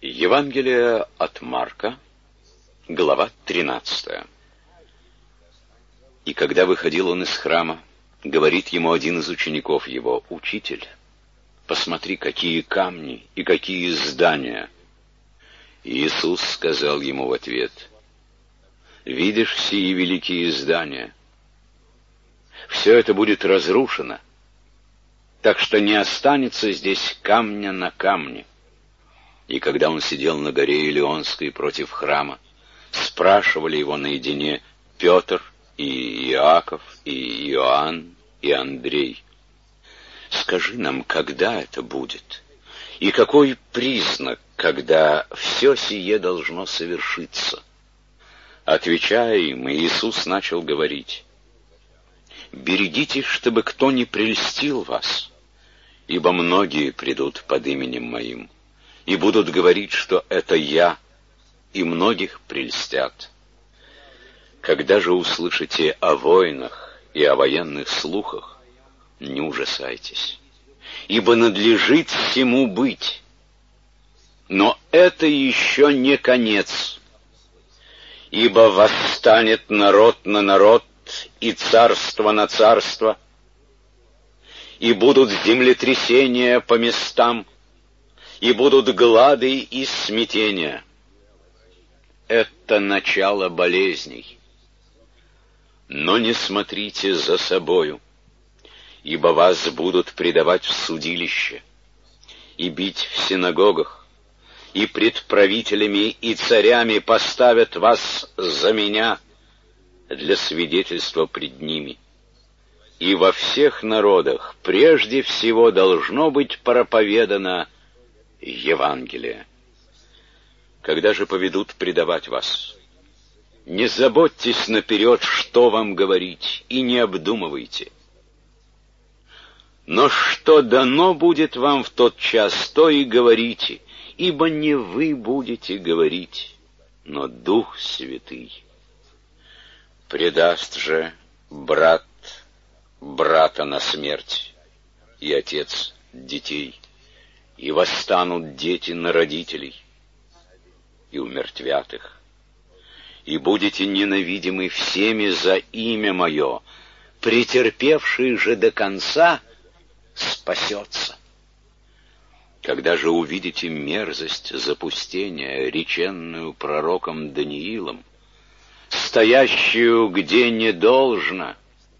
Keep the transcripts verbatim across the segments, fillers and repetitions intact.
Евангелие от Марка, глава тринадцатая. И когда выходил он из храма, говорит ему один из учеников его: «Учитель, посмотри, какие камни и какие здания». И Иисус сказал ему в ответ: «Видишь сии великие здания? Все это будет разрушено, так что не останется здесь камня на камне». И когда он сидел на горе Илионской против храма, спрашивали его наедине Петр и Иаков и Иоанн и Андрей: «Скажи нам, когда это будет, и какой признак, когда все сие должно совершиться?» Отвечая им, Иисус начал говорить: «Берегитесь, чтобы кто не прельстил вас, ибо многие придут под именем Моим и будут говорить, что это Я, и многих прельстят. Когда же услышите о войнах и о военных слухах, не ужасайтесь, ибо надлежит всему быть. Но это еще не конец, ибо восстанет народ на народ и царство на царство, и будут землетрясения по местам, и будут глады и смятения. Это начало болезней. Но не смотрите за собою, ибо вас будут предавать в судилище и бить в синагогах, и пред правителями и царями поставят вас за меня для свидетельства пред ними. И во всех народах прежде всего должно быть проповедано Евангелие. Когда же поведут предавать вас, не заботьтесь наперед, что вам говорить, и не обдумывайте. Но что дано будет вам в тот час, то и говорите, ибо не вы будете говорить, но Дух Святый. Предаст же брат брата на смерть, и отец детей, и восстанут дети на родителей, и умертвят их. И будете ненавидимы всеми за имя Мое, претерпевший же до конца спасется. Когда же увидите мерзость запустения, реченную пророком Даниилом, стоящую где не должно,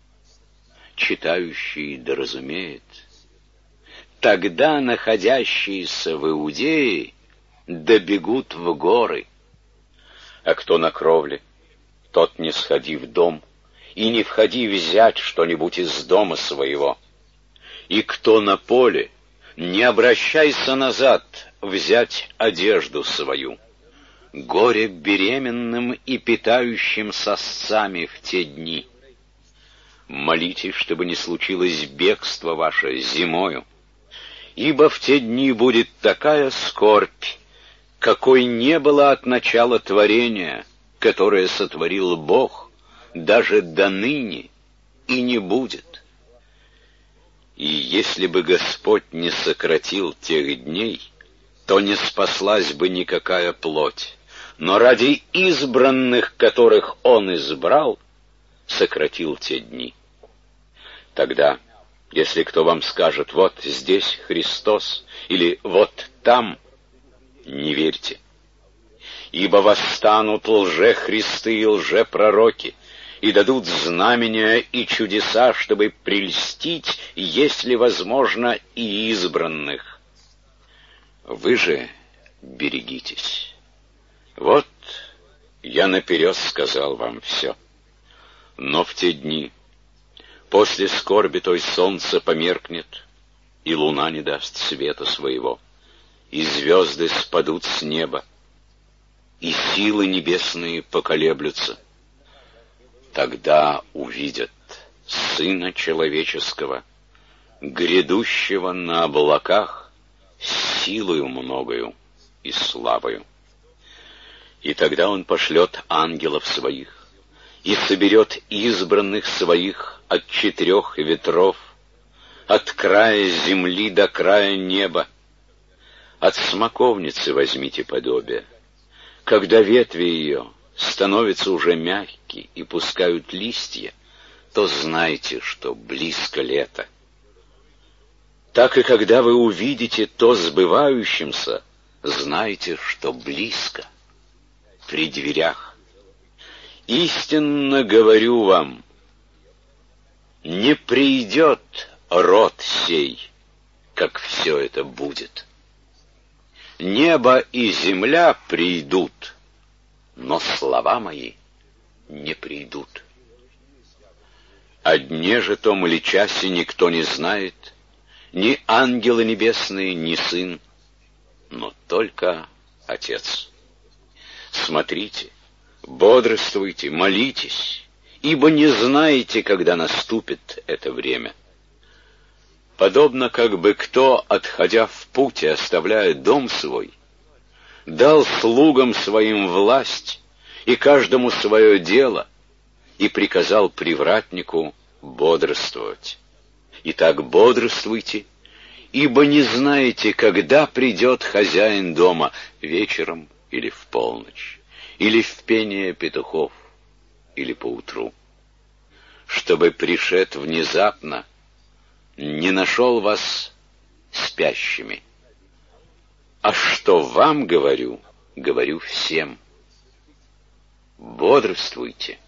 читающий да разумеет, тогда находящиеся в Иудее добегут в горы. А кто на кровле, тот не сходи в дом, и не входи взять что-нибудь из дома своего. И кто на поле, не обращайся назад взять одежду свою. Горе беременным и питающим сосцами в те дни. Молитесь, чтобы не случилось бегство ваше зимою, ибо в те дни будет такая скорбь, какой не было от начала творения, которое сотворил Бог, даже до ныне и не будет. И если бы Господь не сократил тех дней, то не спаслась бы никакая плоть, но ради избранных, которых Он избрал, сократил те дни. Тогда, если кто вам скажет: «Вот здесь Христос», или «Вот там», не верьте, ибо восстанут лжехристы и лжепророки, и дадут знамения и чудеса, чтобы прельстить, если возможно, и избранных. Вы же берегитесь. Вот я наперед сказал вам все. Но в те дни, после скорби той, солнце померкнет, и луна не даст света своего, и звезды спадут с неба, и силы небесные поколеблются. Тогда увидят Сына Человеческого, грядущего на облаках с силою многою и славою. И тогда Он пошлет ангелов Своих и соберет избранных Своих от четырех ветров, от края земли до края неба, От смоковницы возьмите подобие. Когда ветви ее становятся уже мягкие и пускают листья, то знайте, что близко лето. Так и когда вы увидите то сбывающимся, знайте, что близко, при дверях. Истинно говорю вам, не придет род сей, как все это будет. Небо и земля придут, но слова мои не придут. О дне же том или часе никто не знает, ни ангелы небесные, ни сын, но только Отец. Смотрите, бодрствуйте, молитесь, ибо не знаете, когда наступит это время. Подобно как бы кто, отходя в путь и оставляя дом свой, дал слугам своим власть и каждому свое дело, и приказал привратнику бодрствовать. Итак, бодрствуйте, ибо не знаете, когда придет хозяин дома, вечером или в полночь, или в пение петухов, или поутру, чтобы пришед внезапно не нашел вас спящими. А что вам говорю, говорю всем: бодрствуйте.